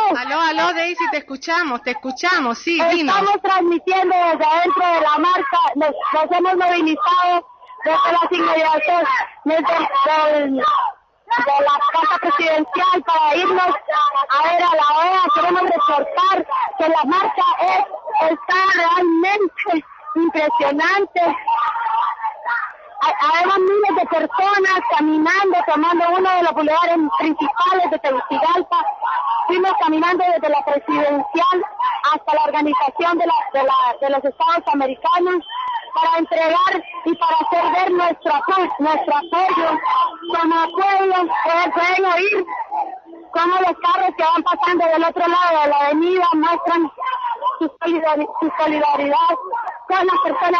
Aló, Daisy, te escuchamos, sí, dinos. Estamos transmitiendo desde adentro de la marcha, nos hemos movilizado desde las inmediaciones de la casa presidencial para irnos a ver a la OEA. Queremos reportar que la marcha está realmente impresionante. Habemos miles de personas caminando, tomando uno de los bulevares principales de Tegucigalpa. Fuimos caminando desde la presidencial hasta la organización de los Estados Americanos para entregar y para hacer ver nuestro apoyo. Como pueblo, pueden oír cómo los carros que van pasando del otro lado de la avenida muestran su solidaridad con las personas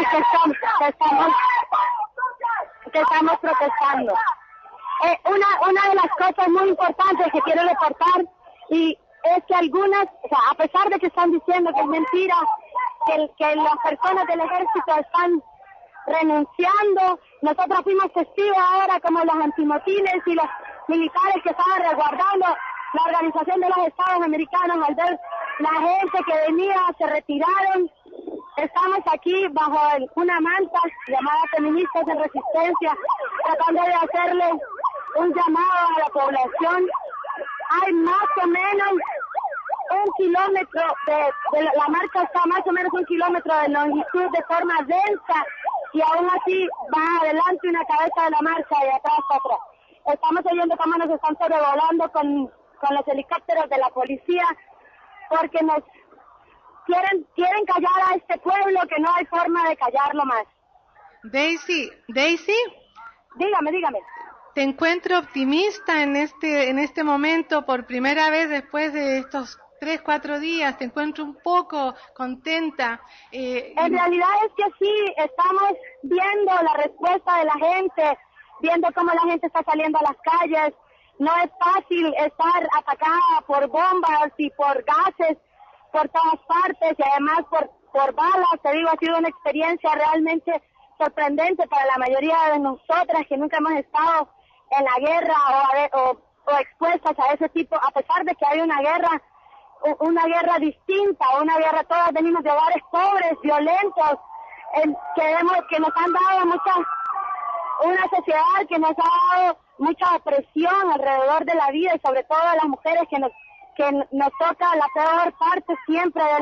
que estamos protestando. Una de las cosas muy importantes que quiero reportar y es que algunas, a pesar de que están diciendo que es mentira, que las personas del ejército están renunciando, nosotros fuimos testigos ahora como los antimotines y los militares que estaban resguardando la organización de los Estados Americanos. Al ver la gente que venía, se retiraron. Estamos aquí bajo una manta llamada Feministas en Resistencia, tratando de hacerle un llamado a la población. Hay más o menos 1 kilómetro la marcha está más o menos 1 kilómetro de longitud de forma densa y aún así va adelante una cabeza de la marcha y atrás otra. Estamos oyendo cómo nos están sobrevolando con los helicópteros de la policía porque nos quieren callar a este pueblo que no hay forma de callarlo más. Daisy, dígame. Te encuentro optimista en este momento por primera vez después de estos 3-4 días. Te encuentro un poco contenta. En realidad es que sí, estamos viendo la respuesta de la gente, viendo cómo la gente está saliendo a las calles. No es fácil estar atacada por bombas y por gases por todas partes y además por balas. Te digo, ha sido una experiencia realmente sorprendente para la mayoría de nosotras que nunca hemos estado en la guerra o expuestas a ese tipo, a pesar de que hay una guerra distinta, una guerra, todas venimos de hogares pobres, violentos, que nos han dado una sociedad que nos ha dado mucha opresión alrededor de la vida y sobre todo a las mujeres que nos toca la peor parte siempre de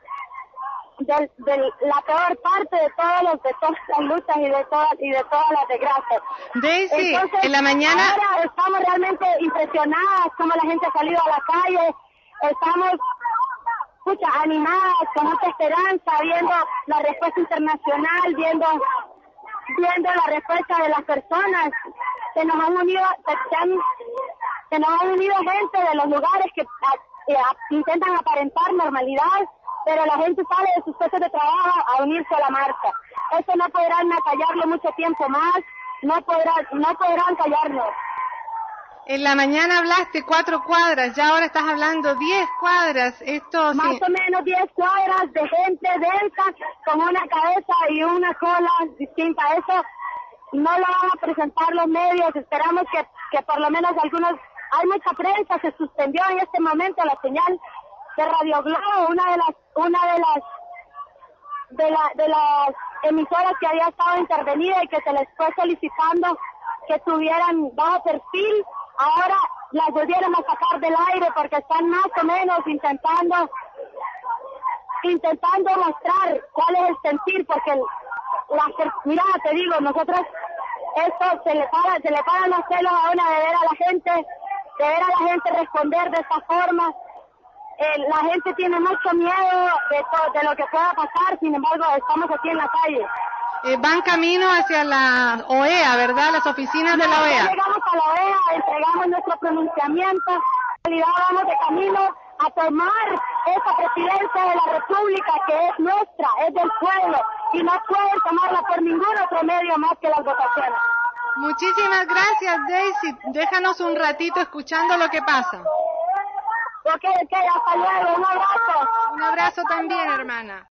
la peor parte de todas las luchas y de todas las desgracias. Daisy, entonces, en la mañana ahora estamos realmente impresionadas como la gente ha salido a la calle, estamos animadas, con mucha esperanza, viendo la respuesta internacional, viendo la respuesta de las personas que nos han unido, gente de los lugares que intentan aparentar normalidad, pero la gente sale de sus puestos de trabajo a unirse a la marcha. Eso no podrán callarlo mucho tiempo más, no podrán callarnos. En la mañana hablaste 4 cuadras, ya ahora estás hablando 10 cuadras. Esto más o menos 10 cuadras de gente densa con una cabeza y una cola distinta. Eso no lo van a presentar los medios. Esperamos que por lo menos hay mucha prensa. Se suspendió en este momento la señal de Radio Globo, una de las emisoras que había estado intervenida y que se les fue solicitando que tuvieran bajo perfil. Ahora las volvieron a sacar del aire porque están más o menos intentando mostrar cuál es el sentir, porque mira, te digo, nosotros esto se le paran los pelos a una de ver a la gente responder de esta forma. La gente tiene mucho miedo de lo que pueda pasar, sin embargo estamos aquí en la calle. Van camino hacia la OEA, ¿verdad? Las oficinas de la OEA. Llegamos a la OEA, entregamos nuestro pronunciamiento, en realidad vamos de camino a tomar esa presidencia de la República que es nuestra, es del pueblo, y no pueden tomarla por ningún otro medio más que las votaciones. Muchísimas gracias, Daisy. Déjanos un ratito escuchando lo que pasa. Ok, hasta luego, un abrazo. Un abrazo también, hermana.